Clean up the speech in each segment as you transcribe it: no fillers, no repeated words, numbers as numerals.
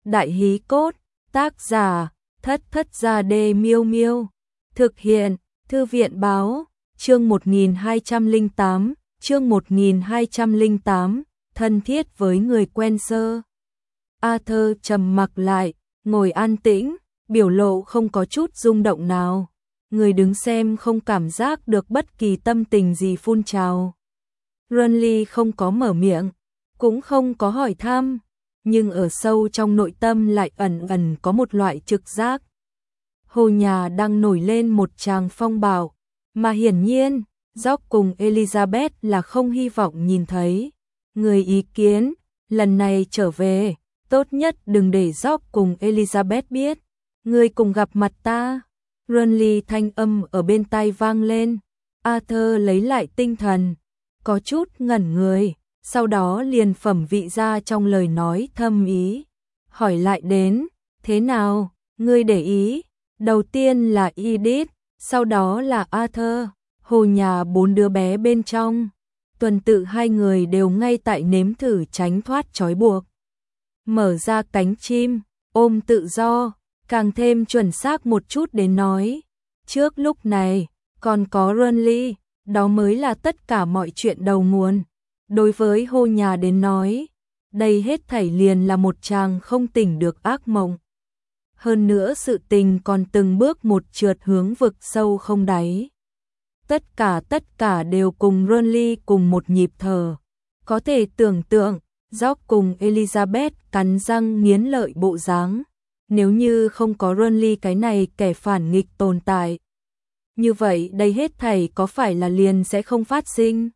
Đại hí cốt, tác giả, Thất Thất Gia Đê Miêu Miêu. Thực hiện, Thư viện báo, chương 1208, chương 1208, thân thiết với người quen sơ. Arthur trầm mặc lại, ngồi an tĩnh, biểu lộ không có chút rung động nào. Người đứng xem không cảm giác được bất kỳ tâm tình gì phun trào. Renly không có mở miệng, cũng không có hỏi thăm, nhưng ở sâu trong nội tâm lại ẩn ẩn có một loại trực giác. Hồ nhà đang nổi lên một tràng phong bạo, mà hiển nhiên, George cùng Elizabeth là không hy vọng nhìn thấy. Người ý kiến, lần này trở về, tốt nhất đừng để George cùng Elizabeth biết. Người cùng gặp mặt ta. Renly thanh âm ở bên tai vang lên. Arthur lấy lại tinh thần, có chút ngẩn người, sau đó liền phẩm vị ra trong lời nói thâm ý. Hỏi lại đến, thế nào, ngươi để ý? Đầu tiên là Edith, sau đó là Arthur, hồ nhà 4 đứa bé bên trong. Tuần tự hai người đều ngay tại nếm thử tránh thoát trói buộc. Mở ra cánh chim, ôm tự do, càng thêm chuẩn xác một chút đến nói. Trước lúc này, còn có Renly, đó mới là tất cả mọi chuyện đầu nguồn. Đối với hồ nhà đến nói, đây hết thảy liền là một chàng không tỉnh được ác mộng. Hơn nữa sự tình còn từng bước một trượt hướng vực sâu không đáy. Tất cả đều cùng Renly cùng một nhịp thở. Có thể tưởng tượng, George cùng Elizabeth cắn răng nghiến lợi bộ dáng. Nếu như không có Renly cái này kẻ phản nghịch tồn tại, như vậy đây hết thảy có phải là liền sẽ không phát sinh?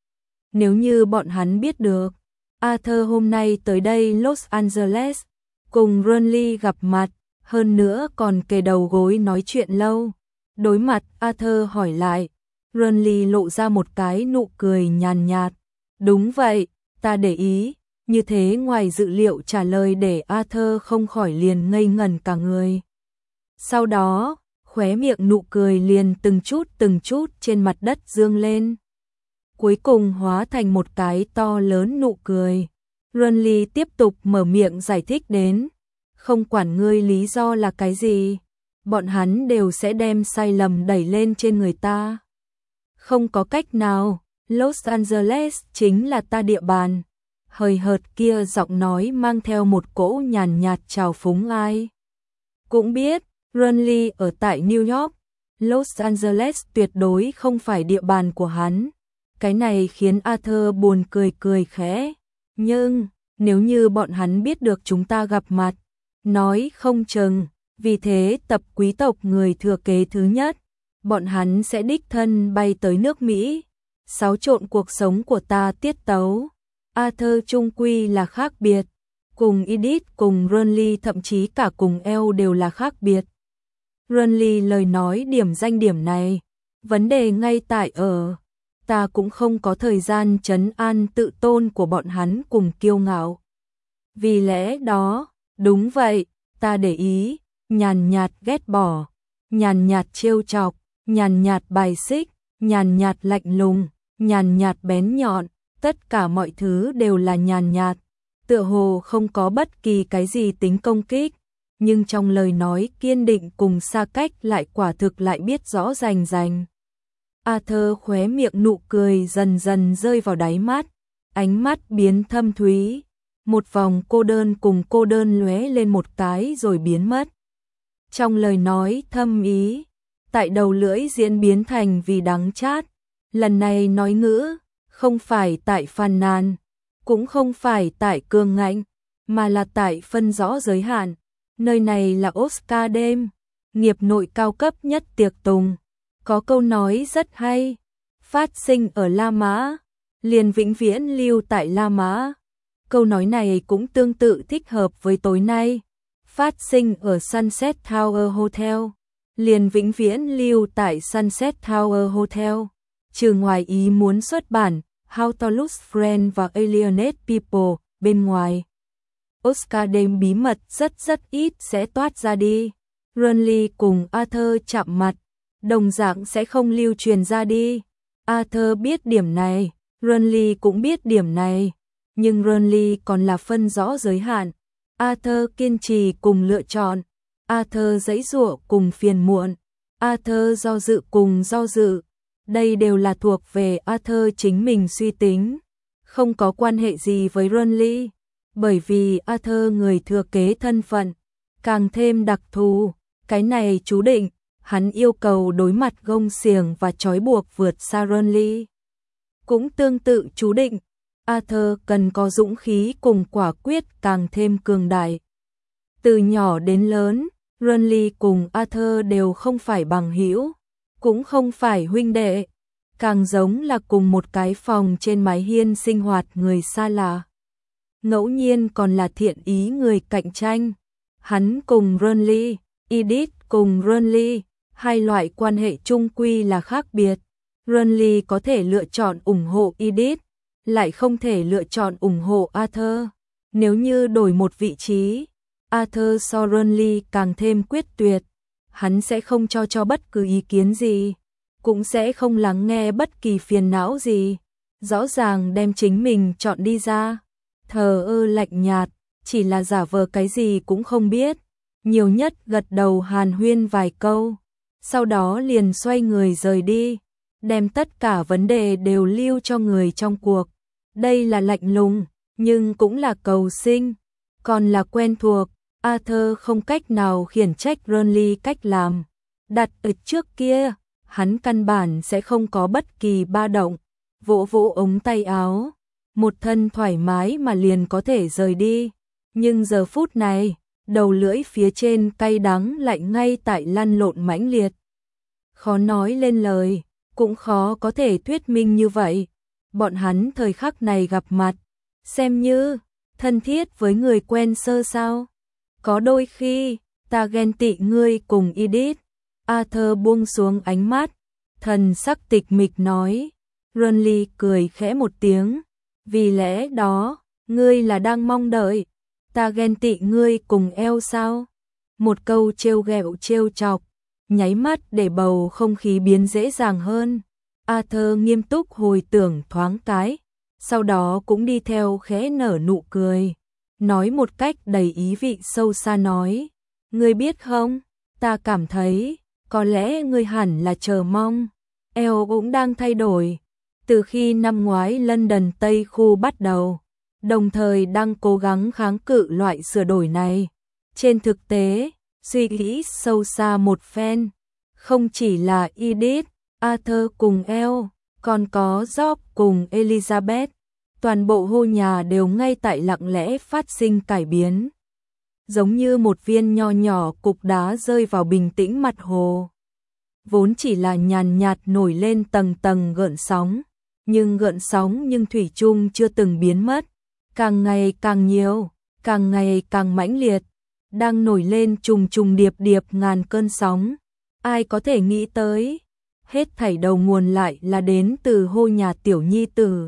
Nếu như bọn hắn biết được, Arthur hôm nay tới đây Los Angeles, cùng Renly gặp mặt, hơn nữa còn kề đầu gối nói chuyện lâu. Đối mặt Arthur hỏi lại, Renly lộ ra một cái nụ cười nhàn nhạt. Đúng vậy, ta để ý. Như thế ngoài dự liệu trả lời để Arthur không khỏi liền ngây ngẩn cả người. Sau đó, khóe miệng nụ cười liền từng chút trên mặt đất dương lên. Cuối cùng hóa thành một cái to lớn nụ cười. Renly tiếp tục mở miệng giải thích đến. Không quản ngươi lý do là cái gì, bọn hắn đều sẽ đem sai lầm đẩy lên trên người ta. Không có cách nào, Los Angeles chính là ta địa bàn. Hời hợt kia giọng nói mang theo một cỗ nhàn nhạt trào phúng ai. Cũng biết, Renly ở tại New York, Los Angeles tuyệt đối không phải địa bàn của hắn. Cái này khiến Arthur buồn cười khẽ. Nhưng, nếu như bọn hắn biết được chúng ta gặp mặt, nói không chừng, vì thế tập quý tộc người thừa kế thứ nhất, bọn hắn sẽ đích thân bay tới nước Mỹ, xáo trộn cuộc sống của ta tiết tấu. Arthur chung quy là khác biệt, cùng Edith cùng Renly thậm chí cả cùng Elle đều là khác biệt. Renly lời nói điểm danh điểm này, vấn đề ngay tại ở, ta cũng không có thời gian trấn an tự tôn của bọn hắn cùng kiêu ngạo. Vì lẽ đó, đúng vậy, ta để ý, nhàn nhạt ghét bỏ, nhàn nhạt trêu chọc, nhàn nhạt bài xích, nhàn nhạt lạnh lùng, nhàn nhạt bén nhọn. Tất cả mọi thứ đều là nhàn nhạt, tựa hồ không có bất kỳ cái gì tính công kích, nhưng trong lời nói kiên định cùng xa cách lại quả thực lại biết rõ rành rành. Arthur khóe miệng nụ cười dần dần rơi vào đáy mắt, ánh mắt biến thâm thúy, một vòng cô đơn cùng cô đơn lóe lên một cái rồi biến mất. Trong lời nói thâm ý, tại đầu lưỡi diễn biến thành vì đắng chát, lần này nói ngữ không phải tại phàn nàn, cũng không phải tại cương ngạnh, mà là tại phân rõ giới hạn. Nơi này là Oscar đêm, nghiệp nội cao cấp nhất tiệc tùng. Có câu nói rất hay, phát sinh ở La Mã, liền vĩnh viễn lưu tại La Mã. Câu nói này cũng tương tự thích hợp với tối nay, phát sinh ở Sunset Tower Hotel, liền vĩnh viễn lưu tại Sunset Tower Hotel. Trừ ngoài ý muốn xuất bản How to Lose Friends và Alienate People bên ngoài, Oscar đêm bí mật rất ít sẽ toát ra đi. Renly cùng Arthur chạm mặt, đồng dạng sẽ không lưu truyền ra đi. Arthur biết điểm này, Renly cũng biết điểm này, nhưng Renly còn là phân rõ giới hạn. Arthur kiên trì cùng lựa chọn, Arthur giãy giụa cùng phiền muộn, Arthur do dự cùng do dự. Đây đều là thuộc về Arthur chính mình suy tính, không có quan hệ gì với Renly, bởi vì Arthur người thừa kế thân phận càng thêm đặc thù, cái này chú định hắn yêu cầu đối mặt gông xiềng và trói buộc vượt xa Renly. Cũng tương tự chú định, Arthur cần có dũng khí cùng quả quyết càng thêm cường đại. Từ nhỏ đến lớn, Renly cùng Arthur đều không phải bằng hữu, cũng không phải huynh đệ, càng giống là cùng một cái phòng trên mái hiên sinh hoạt người xa lạ. Ngẫu nhiên còn là thiện ý người cạnh tranh. Hắn cùng Renly, Edith cùng Renly, hai loại quan hệ chung quy là khác biệt. Renly có thể lựa chọn ủng hộ Edith, lại không thể lựa chọn ủng hộ Arthur. Nếu như đổi một vị trí, Arthur so Renly càng thêm quyết tuyệt, hắn sẽ không cho bất cứ ý kiến gì, cũng sẽ không lắng nghe bất kỳ phiền não gì, rõ ràng đem chính mình chọn đi ra, thờ ơ lạnh nhạt, chỉ là giả vờ cái gì cũng không biết, nhiều nhất gật đầu hàn huyên vài câu, sau đó liền xoay người rời đi, đem tất cả vấn đề đều lưu cho người trong cuộc. Đây là lạnh lùng, nhưng cũng là cầu sinh, còn là quen thuộc. Arthur không cách nào khiển trách Renly cách làm. Đặt ở trước kia, hắn căn bản sẽ không có bất kỳ ba động, vỗ vỗ ống tay áo, một thân thoải mái mà liền có thể rời đi. Nhưng giờ phút này, đầu lưỡi phía trên cay đắng lạnh ngay tại lăn lộn mãnh liệt. Khó nói lên lời, cũng khó có thể thuyết minh như vậy. Bọn hắn thời khắc này gặp mặt, xem như thân thiết với người quen sơ sao. Có đôi khi, ta ghen tị ngươi cùng Edith. Arthur buông xuống ánh mắt, thần sắc tịch mịch nói. Renly cười khẽ một tiếng. Vì lẽ đó, ngươi là đang mong đợi ta ghen tị ngươi cùng eo sao? Một câu trêu ghẹo trêu chọc, nháy mắt để bầu không khí biến dễ dàng hơn. Arthur nghiêm túc hồi tưởng thoáng cái, sau đó cũng đi theo khẽ nở nụ cười, nói một cách đầy ý vị sâu xa nói, ngươi biết không, ta cảm thấy, có lẽ ngươi hẳn là chờ mong, eo cũng đang thay đổi, từ khi năm ngoái London Tây khu bắt đầu, đồng thời đang cố gắng kháng cự loại sửa đổi này. Trên thực tế, suy nghĩ sâu xa một phen, không chỉ là Edith, Arthur cùng Elle, còn có Job cùng Elizabeth, toàn bộ hô nhà đều ngay tại lặng lẽ phát sinh cải biến. Giống như một viên nho nhỏ cục đá rơi vào bình tĩnh mặt hồ. Vốn chỉ là nhàn nhạt nổi lên tầng tầng gợn sóng, nhưng thủy chung chưa từng biến mất, càng ngày càng nhiều, càng ngày càng mãnh liệt, đang nổi lên trùng trùng điệp điệp ngàn cơn sóng. Ai có thể nghĩ tới, hết thảy đầu nguồn lại là đến từ hô nhà tiểu nhi tử.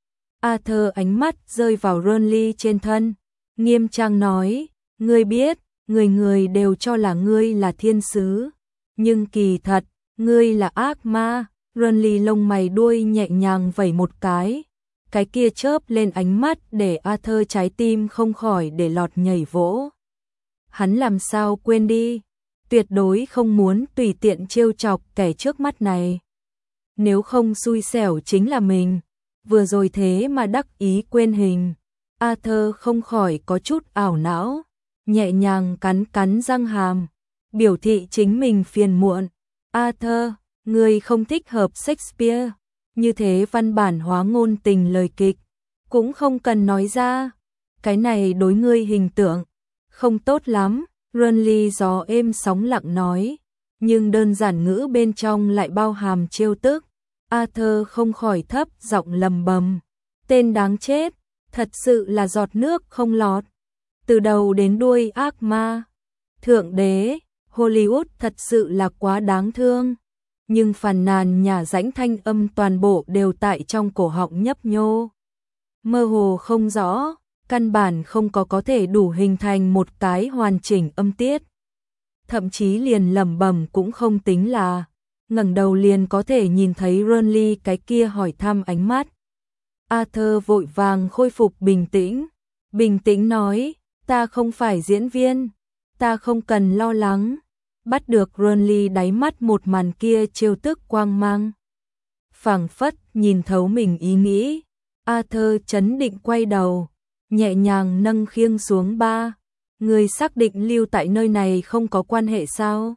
Arthur ánh mắt rơi vào Renly trên thân, nghiêm trang nói, ngươi biết, người đều cho là ngươi là thiên sứ, nhưng kỳ thật, ngươi là ác ma. Renly lông mày đuôi nhẹ nhàng vẩy một cái kia chớp lên ánh mắt để Arthur trái tim không khỏi để lọt nhảy vỗ. Hắn làm sao quên đi, tuyệt đối không muốn tùy tiện trêu chọc kẻ trước mắt này. Nếu không xui xẻo chính là mình, vừa rồi thế mà đắc ý quên hình. Arthur không khỏi có chút ảo não, nhẹ nhàng cắn răng hàm, biểu thị chính mình phiền muộn. Arthur, ngươi không thích hợp Shakespeare, như thế văn bản hóa ngôn tình lời kịch, cũng không cần nói ra, cái này đối ngươi hình tượng không tốt lắm. Renly gió êm sóng lặng nói, nhưng đơn giản ngữ bên trong lại bao hàm trêu tức. Arthur không khỏi thấp giọng lầm bầm, tên đáng chết, thật sự là giọt nước không lọt, từ đầu đến đuôi ác ma. Thượng đế, Hollywood thật sự là quá đáng thương. Nhưng phàn nàn nhà rãnh thanh âm toàn bộ đều tại trong cổ họng nhấp nhô. Mơ hồ không rõ, căn bản không có thể đủ hình thành một cái hoàn chỉnh âm tiết. Thậm chí liền lẩm bẩm cũng không tính là, ngẩng đầu liền có thể nhìn thấy Renly cái kia hỏi thăm ánh mắt. Arthur vội vàng khôi phục bình tĩnh nói, Ta không phải diễn viên, ta không cần lo lắng. Bắt được Renly đáy mắt một màn kia trêu tức quang mang. Phảng phất nhìn thấu mình ý nghĩ, Arthur chấn định quay đầu, nhẹ nhàng nâng khiêng xuống ba. Người xác định lưu tại nơi này không có quan hệ sao?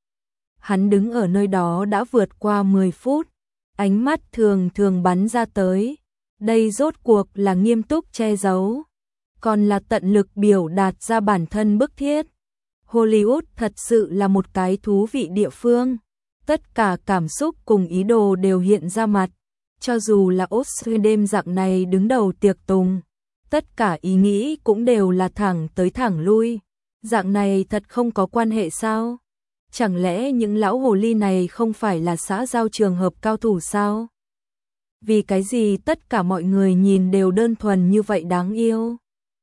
Hắn đứng ở nơi đó đã vượt qua 10 phút, ánh mắt thường thường bắn ra tới. Đây rốt cuộc là nghiêm túc che giấu, còn là tận lực biểu đạt ra bản thân bức thiết. Hollywood thật sự là một cái thú vị địa phương. Tất cả cảm xúc cùng ý đồ đều hiện ra mặt. Cho dù là Oscar đêm dạng này đứng đầu tiệc tùng, tất cả ý nghĩ cũng đều là thẳng tới thẳng lui. Dạng này thật không có quan hệ sao? Chẳng lẽ những lão hồ ly này không phải là xã giao trường hợp cao thủ sao? Vì cái gì tất cả mọi người nhìn đều đơn thuần như vậy đáng yêu?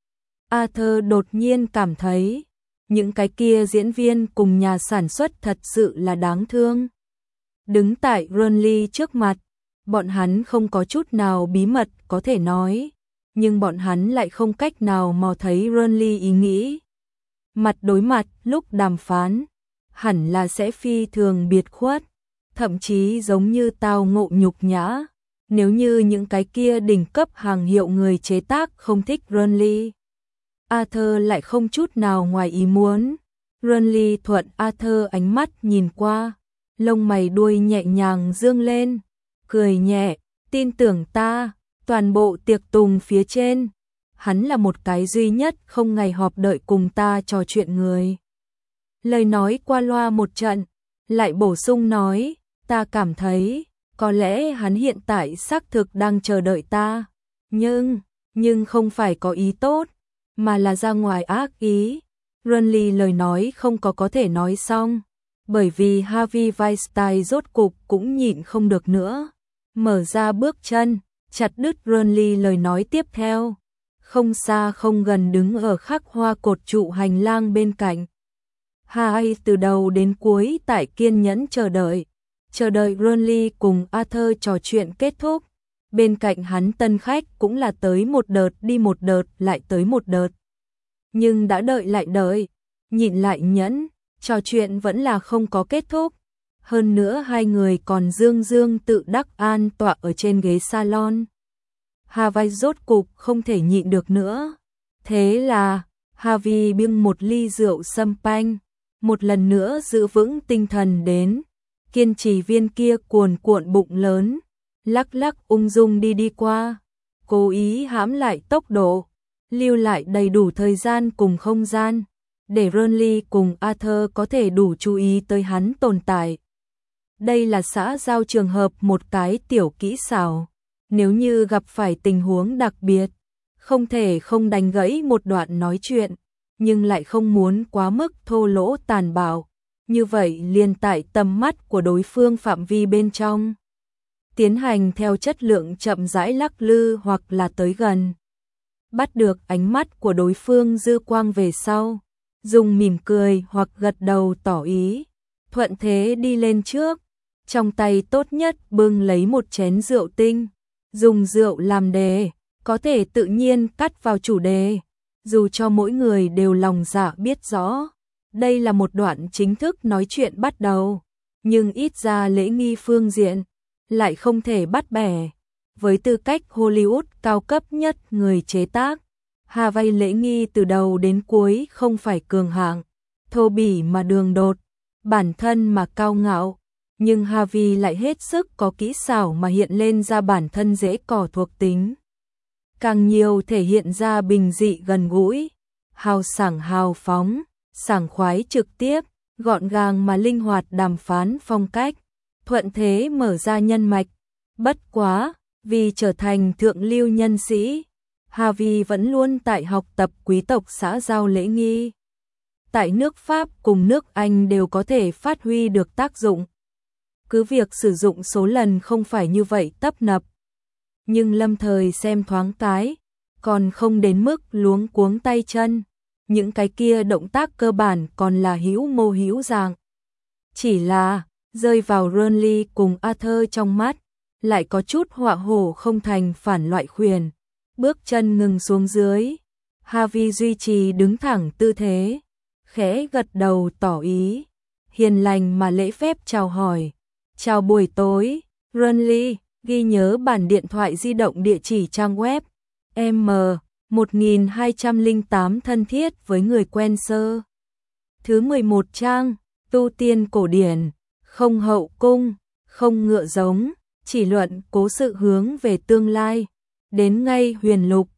Arthur đột nhiên cảm thấy, những cái kia diễn viên cùng nhà sản xuất thật sự là đáng thương. Đứng tại Renly trước mặt, bọn hắn không có chút nào bí mật có thể nói, nhưng bọn hắn lại không cách nào mò thấy Renly ý nghĩ. Mặt đối mặt lúc đàm phán, hẳn là sẽ phi thường biệt khuất, thậm chí giống như tao ngộ nhục nhã. Nếu như những cái kia đỉnh cấp hàng hiệu người chế tác không thích Renly, Arthur lại không chút nào ngoài ý muốn. Renly thuận Arthur ánh mắt nhìn qua, lông mày đuôi nhẹ nhàng dương lên, cười nhẹ, tin tưởng ta, toàn bộ tiệc tùng phía trên, hắn là một cái duy nhất không ngày họp đợi cùng ta trò chuyện người. Lời nói qua loa một trận, lại bổ sung nói, ta cảm thấy, có lẽ hắn hiện tại xác thực đang chờ đợi ta, nhưng không phải có ý tốt, mà là ra ngoài ác ý. Renly lời nói không có thể nói xong, bởi vì Harvey Weinstein rốt cục cũng nhịn không được nữa, mở ra bước chân, chặt đứt Renly lời nói tiếp theo. Không xa không gần đứng ở khắc hoa cột trụ hành lang bên cạnh. Harvey từ đầu đến cuối tại kiên nhẫn chờ đợi Renly cùng Arthur trò chuyện kết thúc. Bên cạnh hắn tân khách cũng là tới một đợt đi một đợt lại tới một đợt. Nhưng đã đợi lại đợi, nhịn lại nhẫn, trò chuyện vẫn là không có kết thúc. Hơn nữa hai người còn dương tự đắc an tọa ở trên ghế salon. Harvey rốt cục không thể nhịn được nữa. Thế là, Harvey bưng một ly rượu champagne, một lần nữa giữ vững tinh thần đến. Kiên trì viên kia cuồn cuộn bụng lớn, lắc lắc ung dung đi qua, cố ý hãm lại tốc độ, lưu lại đầy đủ thời gian cùng không gian, để Renly cùng Arthur có thể đủ chú ý tới hắn tồn tại. Đây là xã giao trường hợp một cái tiểu kỹ xảo, nếu như gặp phải tình huống đặc biệt, không thể không đánh gãy một đoạn nói chuyện, nhưng lại không muốn quá mức thô lỗ tàn bạo, như vậy liền tại tầm mắt của đối phương phạm vi bên trong. Tiến hành theo chất lượng chậm rãi lắc lư hoặc là tới gần. Bắt được ánh mắt của đối phương dư quang về sau, dùng mỉm cười hoặc gật đầu tỏ ý, thuận thế đi lên trước, trong tay tốt nhất bưng lấy một chén rượu tinh, dùng rượu làm đề, có thể tự nhiên cắt vào chủ đề, dù cho mỗi người đều lòng dạ biết rõ. Đây là một đoạn chính thức nói chuyện bắt đầu, nhưng ít ra lễ nghi phương diện lại không thể bắt bẻ. Với tư cách Hollywood cao cấp nhất người chế tác, Harvey lễ nghi từ đầu đến cuối không phải cường hạng, thô bỉ mà đường đột, bản thân mà cao ngạo, nhưng Harvey lại hết sức có kỹ xảo mà hiện lên ra bản thân dễ cỏ thuộc tính. Càng nhiều thể hiện ra bình dị gần gũi, hào sảng hào phóng, sảng khoái trực tiếp, gọn gàng mà linh hoạt đàm phán phong cách, thuận thế mở ra nhân mạch. Bất quá, vì trở thành thượng lưu nhân sĩ, Harvey vẫn luôn tại học tập quý tộc xã giao lễ nghi. Tại nước Pháp cùng nước Anh đều có thể phát huy được tác dụng. Cứ việc sử dụng số lần không phải như vậy tấp nập, nhưng lâm thời xem thoáng cái, còn không đến mức luống cuống tay chân. Những cái kia động tác cơ bản còn là hữu mô hữu dạng. Chỉ là, rơi vào Renly cùng Arthur trong mắt, lại có chút họa hổ không thành phản loại khuyển. Bước chân ngừng xuống dưới. Harvey duy trì đứng thẳng tư thế, khẽ gật đầu tỏ ý, hiền lành mà lễ phép chào hỏi. Chào buổi tối, Runley, ghi nhớ bản điện thoại di động địa chỉ trang web M1208 thân thiết với người quen sơ. Thứ 11 trang, tu tiên cổ điển, không hậu cung, không ngựa giống, chỉ luận cố sự hướng về tương lai. Đến ngay huyền lục,